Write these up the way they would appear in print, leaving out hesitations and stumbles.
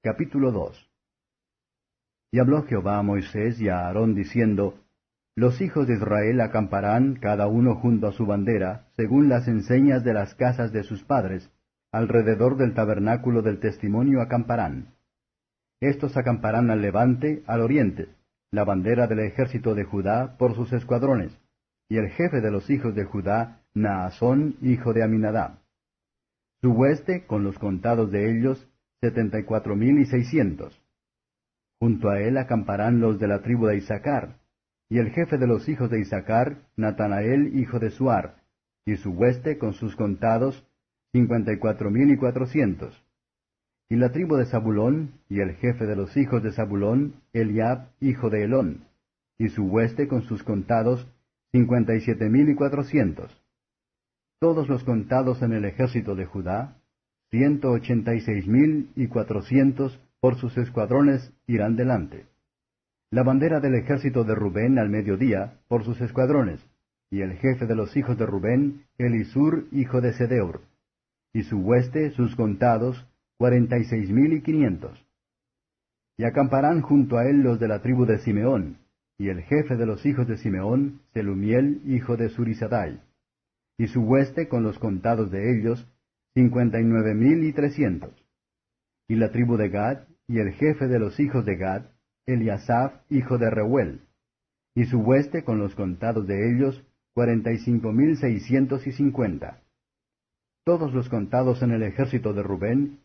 Capítulo 2. Y habló Jehová a Moisés y a Aarón diciendo, Los hijos de Israel acamparán cada uno junto a su bandera, según las enseñas de las casas de sus padres, alrededor del tabernáculo del testimonio acamparán. Estos acamparán al levante, al oriente, la bandera del ejército de Judá por sus escuadrones, y el jefe de los hijos de Judá, Naasón, hijo de Aminadab. Su hueste, con los contados de ellos, 74,600. Junto a él acamparán los de la tribu de Isaacar, y el jefe de los hijos de Isaacar, Natanael, hijo de Suar, y su hueste, con sus contados, 54,400. Y la tribu de Zabulón, y el jefe de los hijos de Zabulón, Eliab, hijo de Elón, y su hueste, con sus contados, 57,400. Todos los contados en el ejército de Judá, 186,400 por sus escuadrones irán delante. La bandera del ejército de Rubén al mediodía por sus escuadrones, y el jefe de los hijos de Rubén, Elisur, hijo de Sedeur, y su hueste, sus contados, 46,500. Y acamparán junto a él los de la tribu de Simeón, y el jefe de los hijos de Simeón, Selumiel, hijo de Surisadai, y su hueste con los contados de ellos, 59,300. Y la tribu de Gad, y el jefe de los hijos de Gad, Eliasaph, hijo de Reuel, y su hueste con los contados de ellos, 45,650. Todos los contados en el ejército de Rubén,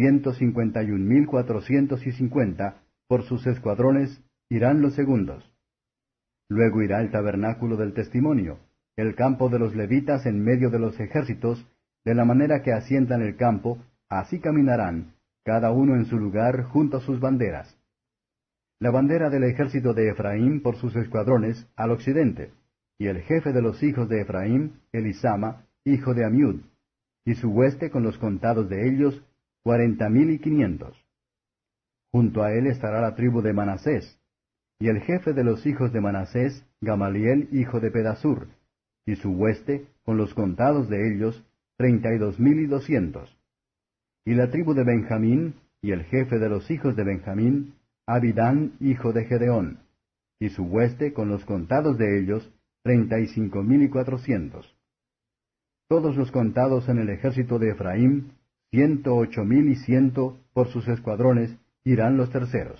151,450, por sus escuadrones, irán los segundos. Luego irá el tabernáculo del testimonio, el campo de los levitas en medio de los ejércitos, de la manera que asientan el campo, así caminarán, cada uno en su lugar junto a sus banderas. La bandera del ejército de Efraín por sus escuadrones, al occidente, y el jefe de los hijos de Efraín, Elisama, hijo de Amiud, y su hueste con los contados de ellos, 40,500. Junto a él estará la tribu de Manasés, y el jefe de los hijos de Manasés, Gamaliel, hijo de Pedasur, y su hueste, con los contados de ellos, 32,200. Y la tribu de Benjamín, y el jefe de los hijos de Benjamín, Abidán, hijo de Gedeón, y su hueste, con los contados de ellos, 35,400. Todos los contados en el ejército de Efraín, 108,100 por sus escuadrones, irán los terceros.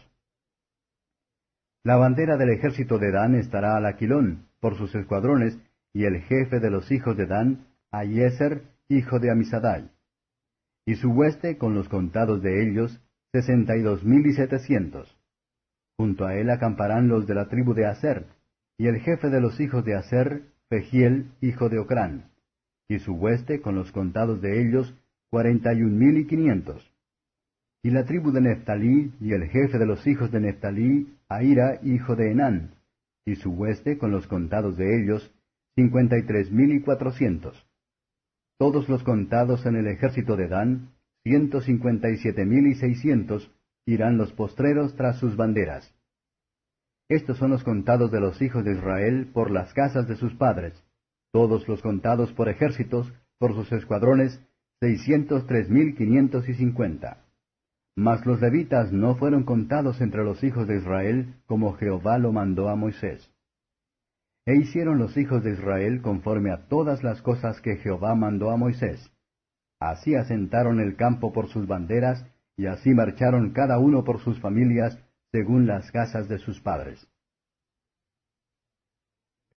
La bandera del ejército de Dan estará al aquilón, por sus escuadrones, y el jefe de los hijos de Dan, Ahiezer, hijo de Amisadai. Y su hueste, con los contados de ellos, 62,700. Junto a él acamparán los de la tribu de Aser, y el jefe de los hijos de Aser, Pegiel, hijo de Ocrán. Y su hueste, con los contados de ellos, 41,500. Y la tribu de Neftalí, y el jefe de los hijos de Neftalí, Ahira, hijo de Enán, y su hueste, con los contados de ellos, 53,400. Todos los contados en el ejército de Dan, 157,600, irán los postreros tras sus banderas. Estos son los contados de los hijos de Israel por las casas de sus padres, todos los contados por ejércitos, por sus escuadrones, 603,550. Mas los levitas no fueron contados entre los hijos de Israel, como Jehová lo mandó a Moisés. E hicieron los hijos de Israel conforme a todas las cosas que Jehová mandó a Moisés. Así asentaron el campo por sus banderas, y así marcharon cada uno por sus familias, según las casas de sus padres.